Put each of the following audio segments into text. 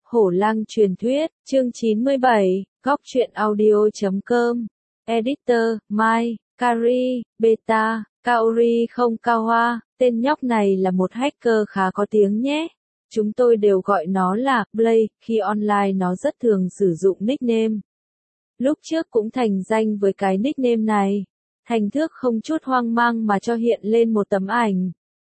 Hổ Lang truyền thuyết, chương 97, góc truyện audio.com. Editor, Mai, Kari, Beta, Kaori không cao hoa, tên nhóc này là một hacker khá có tiếng nhé. Chúng tôi đều gọi nó là Blade, khi online nó rất thường sử dụng nickname. Lúc trước cũng thành danh với cái nickname này. Thành thước không chút hoang mang mà cho hiện lên một tấm ảnh.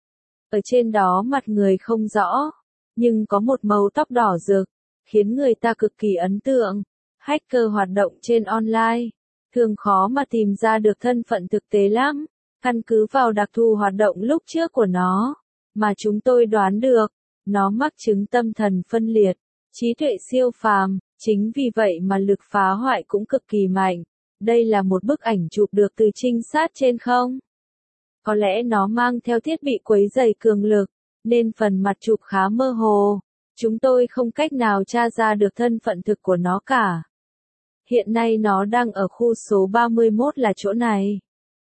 Ở trên đó mặt người không rõ, nhưng có một màu tóc đỏ rực, khiến người ta cực kỳ ấn tượng. Hacker hoạt động trên online, thường khó mà tìm ra được thân phận thực tế lắm. Căn cứ vào đặc thù hoạt động lúc trước của nó, mà chúng tôi đoán được, nó mắc chứng tâm thần phân liệt, trí tuệ siêu phàm, chính vì vậy mà lực phá hoại cũng cực kỳ mạnh. Đây là một bức ảnh chụp được từ trinh sát trên không. Có lẽ nó mang theo thiết bị quấy rầy cường lực, nên phần mặt chụp khá mơ hồ. Chúng tôi không cách nào tra ra được thân phận thực của nó cả. Hiện nay nó đang ở khu số 31 là chỗ này.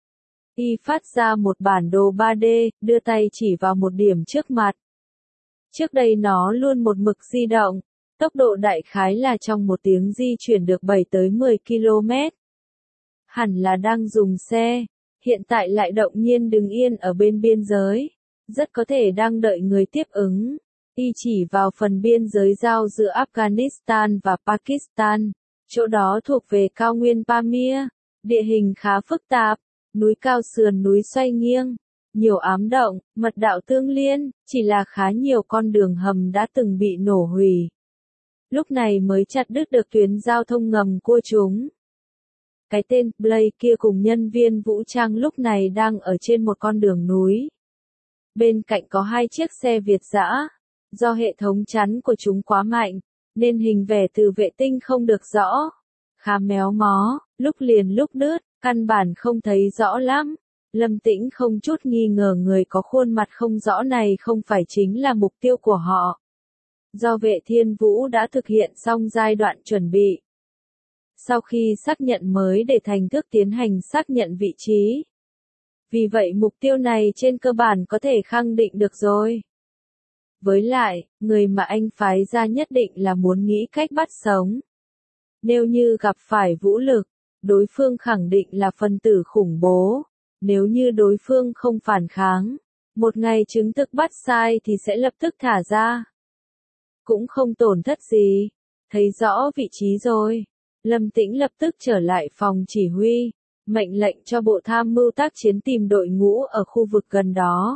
Y phát ra một bản đồ 3D, đưa tay chỉ vào một điểm trước mặt. Trước đây nó luôn một mực di động, tốc độ đại khái là trong một tiếng di chuyển được 7 tới 10 km. Hẳn là đang dùng xe, hiện tại lại đột nhiên đứng yên ở bên biên giới, rất có thể đang đợi người tiếp ứng. Y chỉ vào phần biên giới giao giữa Afghanistan và Pakistan, chỗ đó thuộc về cao nguyên Pamir, địa hình khá phức tạp, núi cao sườn núi xoay nghiêng, nhiều ám động, mật đạo tương liên, chỉ là khá nhiều con đường hầm đã từng bị nổ hủy. Lúc này mới chặt đứt được tuyến giao thông ngầm của chúng. Cái tên Blade kia cùng nhân viên vũ trang lúc này đang ở trên một con đường núi. Bên cạnh có hai chiếc xe Việt dã. Do hệ thống chắn của chúng quá mạnh, nên hình vẽ từ vệ tinh không được rõ. Khá méo mó, lúc liền lúc đứt, căn bản không thấy rõ lắm. Lâm Tĩnh không chút nghi ngờ người có khuôn mặt không rõ này không phải chính là mục tiêu của họ. Do Vệ Thiên Vũ đã thực hiện xong giai đoạn chuẩn bị. Sau khi xác nhận mới để thành thức tiến hành xác nhận vị trí. Vì vậy mục tiêu này trên cơ bản có thể khẳng định được rồi. Với lại, người mà anh phái ra nhất định là muốn nghĩ cách bắt sống. Nếu như gặp phải vũ lực, đối phương khẳng định là phần tử khủng bố. Nếu như đối phương không phản kháng, một ngày chứng thực bắt sai thì sẽ lập tức thả ra. Cũng không tổn thất gì. Thấy rõ vị trí rồi. Lâm Tĩnh lập tức trở lại phòng chỉ huy, mệnh lệnh cho bộ tham mưu tác chiến tìm đội ngũ ở khu vực gần đó.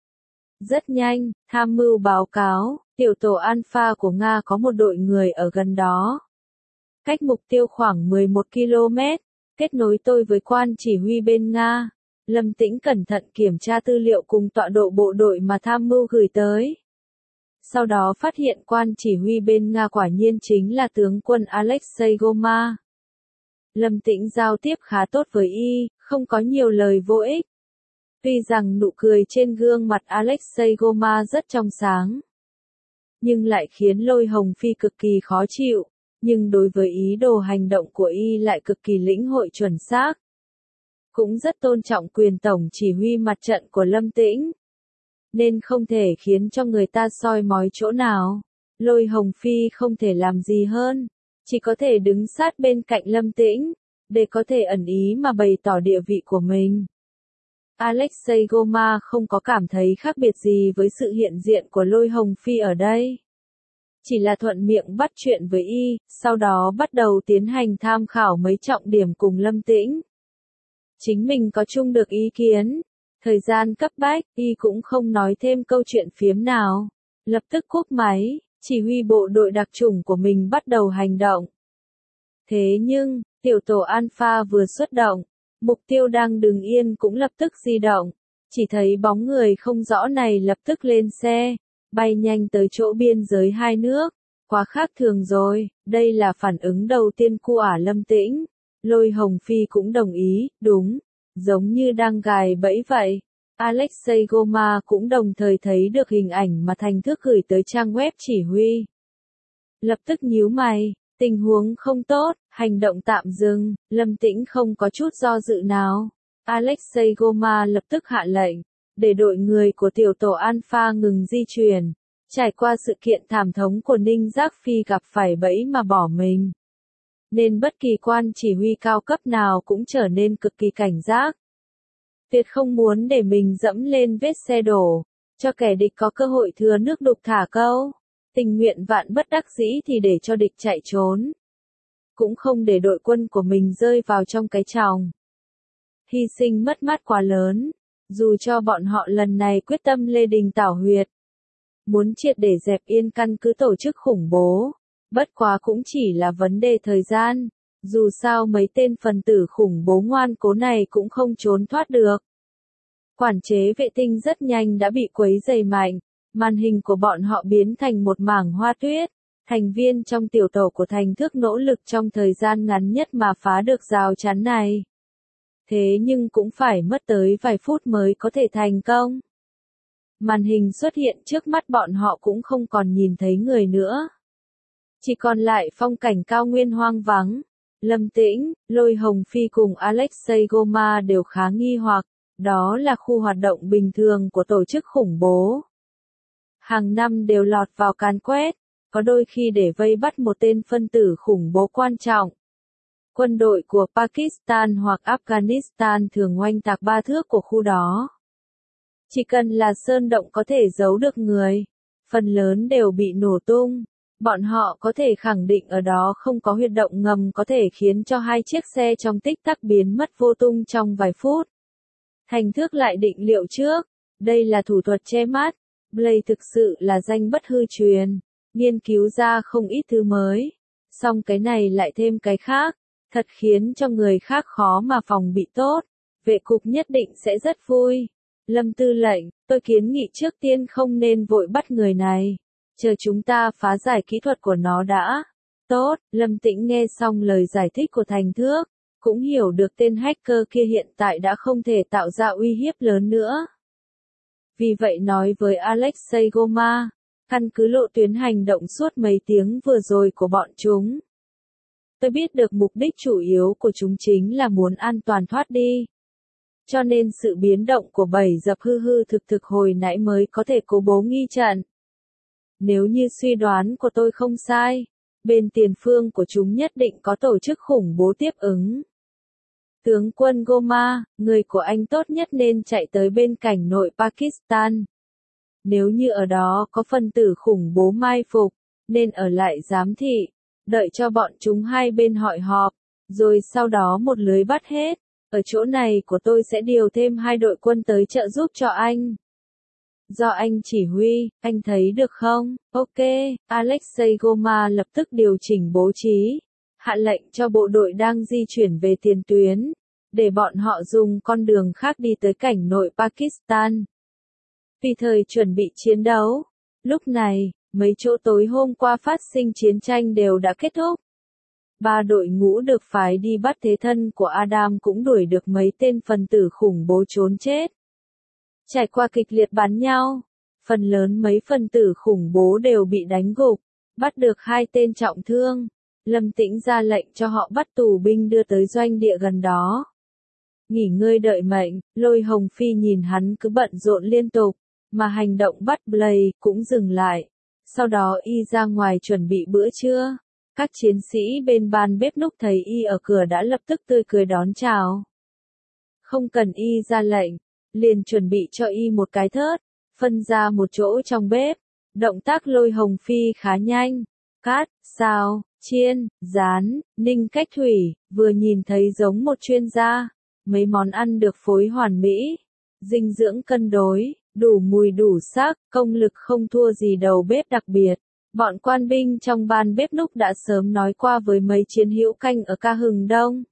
Rất nhanh, tham mưu báo cáo, tiểu tổ Alpha của Nga có một đội người ở gần đó. Cách mục tiêu khoảng 11 km, kết nối tôi với quan chỉ huy bên Nga. Lâm Tĩnh cẩn thận kiểm tra tư liệu cùng tọa độ bộ đội mà tham mưu gửi tới. Sau đó phát hiện quan chỉ huy bên Nga quả nhiên chính là tướng quân Alexei Goma. Lâm Tĩnh giao tiếp khá tốt với y, không có nhiều lời vô ích. Tuy rằng nụ cười trên gương mặt Alexei Goma rất trong sáng, nhưng lại khiến Lôi Hồng Phi cực kỳ khó chịu, nhưng đối với ý đồ hành động của y lại cực kỳ lĩnh hội chuẩn xác. Cũng rất tôn trọng quyền tổng chỉ huy mặt trận của Lâm Tĩnh, nên không thể khiến cho người ta soi mói chỗ nào. Lôi Hồng Phi không thể làm gì hơn, chỉ có thể đứng sát bên cạnh Lâm Tĩnh, để có thể ẩn ý mà bày tỏ địa vị của mình. Alexei Goma không có cảm thấy khác biệt gì với sự hiện diện của Lôi Hồng Phi ở đây. Chỉ là thuận miệng bắt chuyện với y, sau đó bắt đầu tiến hành tham khảo mấy trọng điểm cùng Lâm Tĩnh. Chính mình có chung được ý kiến. Thời gian cấp bách, y cũng không nói thêm câu chuyện phiếm nào. Lập tức cúp máy, chỉ huy bộ đội đặc chủng của mình bắt đầu hành động. Thế nhưng, tiểu tổ Alpha vừa xuất động, mục tiêu đang đứng yên cũng lập tức di động. Chỉ thấy bóng người không rõ này lập tức lên xe, bay nhanh tới chỗ biên giới hai nước. Quá khác thường rồi, đây là phản ứng đầu tiên của Lâm Tĩnh. Lôi Hồng Phi cũng đồng ý, đúng, giống như đang gài bẫy vậy. Alexei Goma cũng đồng thời thấy được hình ảnh mà Thành Thước gửi tới trang web chỉ huy. Lập tức nhíu mày, tình huống không tốt, hành động tạm dừng, Lâm Tĩnh không có chút do dự nào. Alexei Goma lập tức hạ lệnh, để đội người của tiểu tổ Alpha ngừng di chuyển. Trải qua sự kiện thảm thống của Ninh Giác Phi gặp phải bẫy mà bỏ mình, nên bất kỳ quan chỉ huy cao cấp nào cũng trở nên cực kỳ cảnh giác. Tuyệt không muốn để mình dẫm lên vết xe đổ, cho kẻ địch có cơ hội thừa nước đục thả câu. Tình nguyện vạn bất đắc dĩ thì để cho địch chạy trốn. Cũng không để đội quân của mình rơi vào trong cái chòng. Hy sinh mất mát quá lớn, dù cho bọn họ lần này quyết tâm lê đình tảo huyệt. Muốn triệt để dẹp yên căn cứ tổ chức khủng bố. Bất quá cũng chỉ là vấn đề thời gian, dù sao mấy tên phần tử khủng bố ngoan cố này cũng không trốn thoát được. Quản chế vệ tinh rất nhanh đã bị quấy rầy mạnh, màn hình của bọn họ biến thành một mảng hoa tuyết. Thành viên trong tiểu tổ của Thành Thước nỗ lực trong thời gian ngắn nhất mà phá được rào chắn này. Thế nhưng cũng phải mất tới vài phút mới có thể thành công. Màn hình xuất hiện trước mắt bọn họ cũng không còn nhìn thấy người nữa. Chỉ còn lại phong cảnh cao nguyên hoang vắng. Lâm Tĩnh, Lôi Hồng Phi cùng Alexei Goma đều khá nghi hoặc, đó là khu hoạt động bình thường của tổ chức khủng bố. Hàng năm đều lọt vào càn quét, có đôi khi để vây bắt một tên phân tử khủng bố quan trọng. Quân đội của Pakistan hoặc Afghanistan thường oanh tạc ba thước của khu đó. Chỉ cần là sơn động có thể giấu được người, phần lớn đều bị nổ tung. Bọn họ có thể khẳng định ở đó không có huyệt động ngầm có thể khiến cho hai chiếc xe trong tích tắc biến mất vô tung trong vài phút. Thành Thước lại định liệu trước, đây là thủ thuật che mắt, Blade thực sự là danh bất hư truyền, nghiên cứu ra không ít thứ mới. Song cái này lại thêm cái khác, thật khiến cho người khác khó mà phòng bị tốt. Vệ cục nhất định sẽ rất vui. Lâm tư lệnh, tôi kiến nghị trước tiên không nên vội bắt người này. Chờ chúng ta phá giải kỹ thuật của nó đã. Tốt, Lâm Tĩnh nghe xong lời giải thích của Thành Thước, cũng hiểu được tên hacker kia hiện tại đã không thể tạo ra uy hiếp lớn nữa. Vì vậy nói với Alexei Goma, căn cứ lộ tuyến hành động suốt mấy tiếng vừa rồi của bọn chúng. Tôi biết được mục đích chủ yếu của chúng chính là muốn an toàn thoát đi. Cho nên sự biến động của bầy dập hư hư thực thực hồi nãy mới có thể cố bố nghi trận. Nếu như suy đoán của tôi không sai, bên tiền phương của chúng nhất định có tổ chức khủng bố tiếp ứng. Tướng quân Goma, người của anh tốt nhất nên chạy tới bên cảnh nội Pakistan. Nếu như ở đó có phân tử khủng bố mai phục, nên ở lại giám thị, đợi cho bọn chúng hai bên hội họp, rồi sau đó một lưới bắt hết. Ở chỗ này của tôi sẽ điều thêm 2 đội quân tới trợ giúp cho anh. Do anh chỉ huy, anh thấy được không? Ok, Alexei Goma lập tức điều chỉnh bố trí, hạ lệnh cho bộ đội đang di chuyển về tiền tuyến, để bọn họ dùng con đường khác đi tới cảnh nội Pakistan. Vì thời chuẩn bị chiến đấu, lúc này, mấy chỗ tối hôm qua phát sinh chiến tranh đều đã kết thúc. 3 đội ngũ được phái đi bắt thế thân của Adam cũng đuổi được mấy tên phần tử khủng bố trốn chết. Trải qua kịch liệt bắn nhau, phần lớn mấy phần tử khủng bố đều bị đánh gục, bắt được 2 tên trọng thương. Lâm Tĩnh ra lệnh cho họ bắt tù binh đưa tới doanh địa gần đó. Nghỉ ngơi đợi mệnh, Lôi Hồng Phi nhìn hắn cứ bận rộn liên tục, mà hành động bắt Blade cũng dừng lại. Sau đó y ra ngoài chuẩn bị bữa trưa. Các chiến sĩ bên ban bếp núc thấy y ở cửa đã lập tức tươi cười đón chào. Không cần y ra lệnh, liền chuẩn bị cho y một cái thớt, phân ra một chỗ trong bếp. Động tác Lôi Hồng Phi khá nhanh. Cắt, xào, chiên, rán, ninh cách thủy, vừa nhìn thấy giống một chuyên gia. Mấy món ăn được phối hoàn mỹ, dinh dưỡng cân đối, đủ mùi đủ sắc, công lực không thua gì đầu bếp đặc biệt. Bọn quan binh trong ban bếp núc đã sớm nói qua với mấy chiến hữu canh ở Ca Hừng Đông.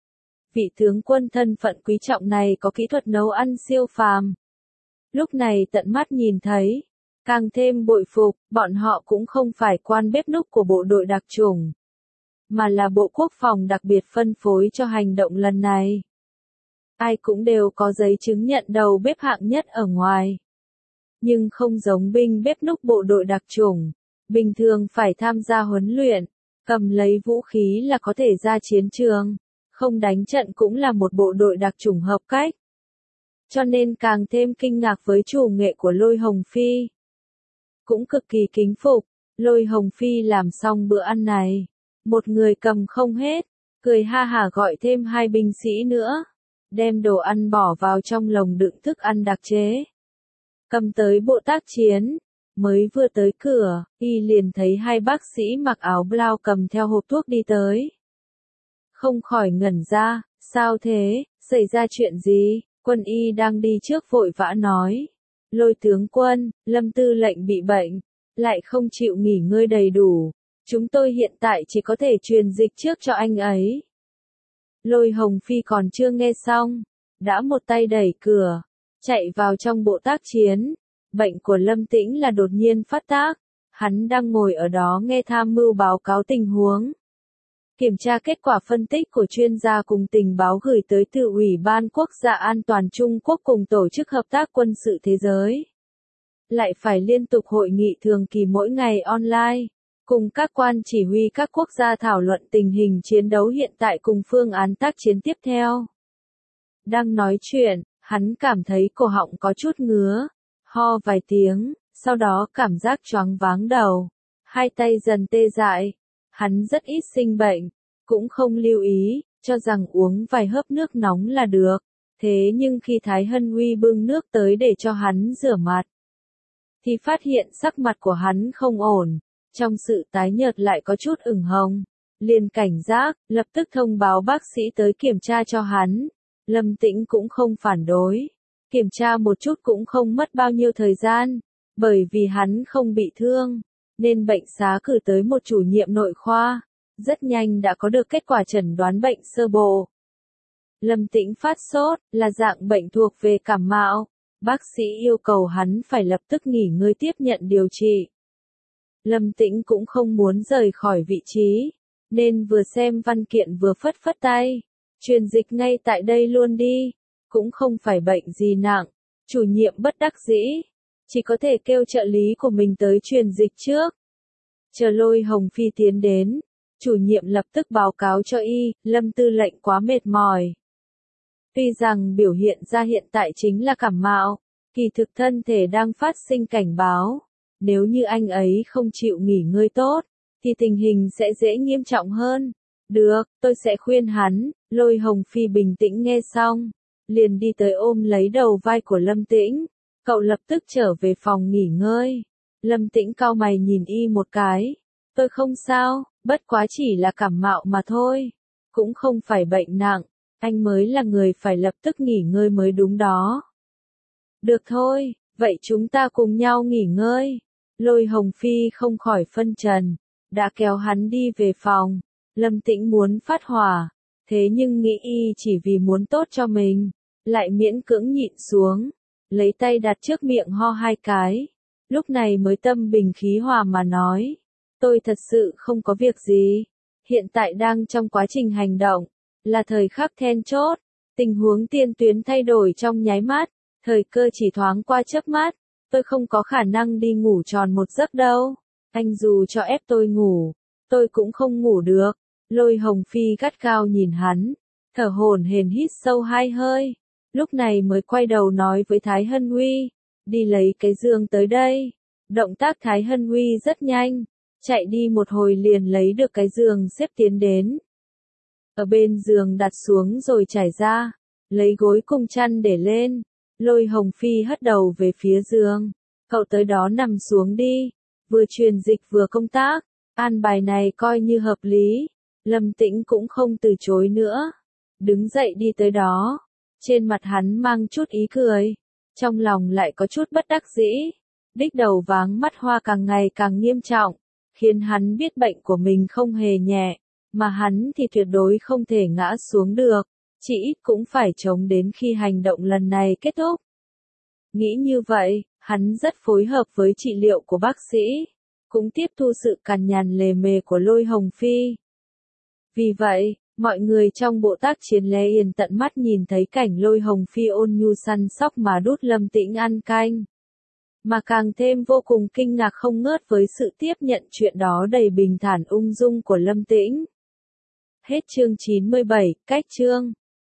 Vị tướng quân thân phận quý trọng này có kỹ thuật nấu ăn siêu phàm. Lúc này tận mắt nhìn thấy, càng thêm bội phục, bọn họ cũng không phải quan bếp núc của bộ đội đặc chủng, mà là Bộ Quốc phòng đặc biệt phân phối cho hành động lần này. Ai cũng đều có giấy chứng nhận đầu bếp hạng nhất ở ngoài. Nhưng không giống binh bếp núc bộ đội đặc chủng, bình thường phải tham gia huấn luyện, cầm lấy vũ khí là có thể ra chiến trường, không đánh trận cũng là một bộ đội đặc chủng hợp cách. Cho nên càng thêm kinh ngạc với chủ nghệ của Lôi Hồng Phi. cũng cực kỳ kính phục. Lôi Hồng Phi làm xong bữa ăn này, một người cầm không hết, cười ha hả gọi thêm 2 binh sĩ nữa, đem đồ ăn bỏ vào trong lồng đựng thức ăn đặc chế. Cầm tới bộ tác chiến, mới vừa tới cửa, y liền thấy 2 bác sĩ mặc áo blau cầm theo hộp thuốc đi tới. Không khỏi ngẩn ra, sao thế, xảy ra chuyện gì? Quân y đang đi trước vội vã nói. Lôi tướng quân, Lâm tư lệnh bị bệnh, lại không chịu nghỉ ngơi đầy đủ. Chúng tôi hiện tại chỉ có thể truyền dịch trước cho anh ấy. Lôi Hồng Phi còn chưa nghe xong, đã một tay đẩy cửa, chạy vào trong bộ tác chiến. Bệnh của Lâm Tĩnh là đột nhiên phát tác, hắn đang ngồi ở đó nghe tham mưu báo cáo tình huống. Kiểm tra kết quả phân tích của chuyên gia cùng tình báo gửi tới từ Ủy ban Quốc gia An toàn Trung Quốc cùng Tổ chức Hợp tác Quân sự Thế giới. Lại phải liên tục hội nghị thường kỳ mỗi ngày online, cùng các quan chỉ huy các quốc gia thảo luận tình hình chiến đấu hiện tại cùng phương án tác chiến tiếp theo. Đang nói chuyện, hắn cảm thấy cổ họng có chút ngứa, ho vài tiếng, sau đó cảm giác choáng váng đầu, 2 tay dần tê dại. Hắn rất ít sinh bệnh, cũng không lưu ý, cho rằng uống vài hớp nước nóng là được. Thế nhưng khi Thái Hân Huy bưng nước tới để cho hắn rửa mặt, thì phát hiện sắc mặt của hắn không ổn, trong sự tái nhợt lại có chút ửng hồng. Liền cảnh giác, lập tức thông báo bác sĩ tới kiểm tra cho hắn. Lâm Tĩnh cũng không phản đối, kiểm tra một chút cũng không mất bao nhiêu thời gian, bởi vì hắn không bị thương, nên bệnh xá cử tới một chủ nhiệm nội khoa, rất nhanh đã có được kết quả chẩn đoán bệnh sơ bộ. Lâm Tĩnh phát sốt, là dạng bệnh thuộc về cảm mạo, bác sĩ yêu cầu hắn phải lập tức nghỉ ngơi tiếp nhận điều trị. Lâm Tĩnh cũng không muốn rời khỏi vị trí, nên vừa xem văn kiện vừa phất phất tay, truyền dịch ngay tại đây luôn đi, cũng không phải bệnh gì nặng. Chủ nhiệm bất đắc dĩ, chỉ có thể kêu trợ lý của mình tới truyền dịch trước. Chờ Lôi Hồng Phi tiến đến, chủ nhiệm lập tức báo cáo cho y, Lâm tư lệnh quá mệt mỏi. Tuy rằng biểu hiện ra hiện tại chính là cảm mạo, kỳ thực thân thể đang phát sinh cảnh báo. Nếu như anh ấy không chịu nghỉ ngơi tốt, thì tình hình sẽ dễ nghiêm trọng hơn. Được, tôi sẽ khuyên hắn. Lôi Hồng Phi bình tĩnh nghe xong, liền đi tới ôm lấy đầu vai của Lâm Tĩnh. Cậu lập tức trở về phòng nghỉ ngơi. Lâm Tĩnh cau mày nhìn y một cái. Tôi không sao, bất quá chỉ là cảm mạo mà thôi. Cũng không phải bệnh nặng, anh mới là người phải lập tức nghỉ ngơi mới đúng đó. Được thôi, vậy chúng ta cùng nhau nghỉ ngơi. Lôi Hồng Phi không khỏi phân trần, đã kéo hắn đi về phòng. Lâm Tĩnh muốn phát hỏa, thế nhưng nghĩ y chỉ vì muốn tốt cho mình, lại miễn cưỡng nhịn xuống, lấy tay đặt trước miệng ho 2 cái. Lúc này mới tâm bình khí hòa mà nói, tôi thật sự không có việc gì, hiện tại đang trong quá trình hành động, là thời khắc then chốt, tình huống tiên tuyến thay đổi trong nháy mắt, thời cơ chỉ thoáng qua chớp mắt, tôi không có khả năng đi ngủ tròn một giấc đâu, anh dù cho ép tôi ngủ, tôi cũng không ngủ được. Lôi Hồng Phi gắt gao nhìn hắn, thở hổn hển hít sâu 2 hơi, lúc này mới quay đầu nói với Thái Hân Huy, đi lấy cái giường tới đây. Động tác Thái Hân Huy rất nhanh, chạy đi một hồi liền lấy được cái giường xếp tiến đến. Ở bên giường đặt xuống rồi trải ra, lấy gối cùng chăn để lên. Lôi Hồng Phi hất đầu về phía giường, cậu tới đó nằm xuống đi, vừa truyền dịch vừa công tác, an bài này coi như hợp lý. Lâm Tĩnh cũng không từ chối nữa, đứng dậy đi tới đó, trên mặt hắn mang chút ý cười, trong lòng lại có chút bất đắc dĩ, đích đầu váng mắt hoa càng ngày càng nghiêm trọng, khiến hắn biết bệnh của mình không hề nhẹ, mà hắn thì tuyệt đối không thể ngã xuống được, chỉ ít cũng phải chống đến khi hành động lần này kết thúc. Nghĩ như vậy, hắn rất phối hợp với trị liệu của bác sĩ, cũng tiếp thu sự cằn nhằn lề mề của Lôi Hồng Phi. Vì vậy, mọi người trong bộ tác chiến Lê Yên tận mắt nhìn thấy cảnh Lôi Hồng Phi ôn nhu săn sóc mà đút Lâm Tĩnh ăn canh. Mà càng thêm vô cùng kinh ngạc không ngớt với sự tiếp nhận chuyện đó đầy bình thản ung dung của Lâm Tĩnh. Hết chương 97, cách chương.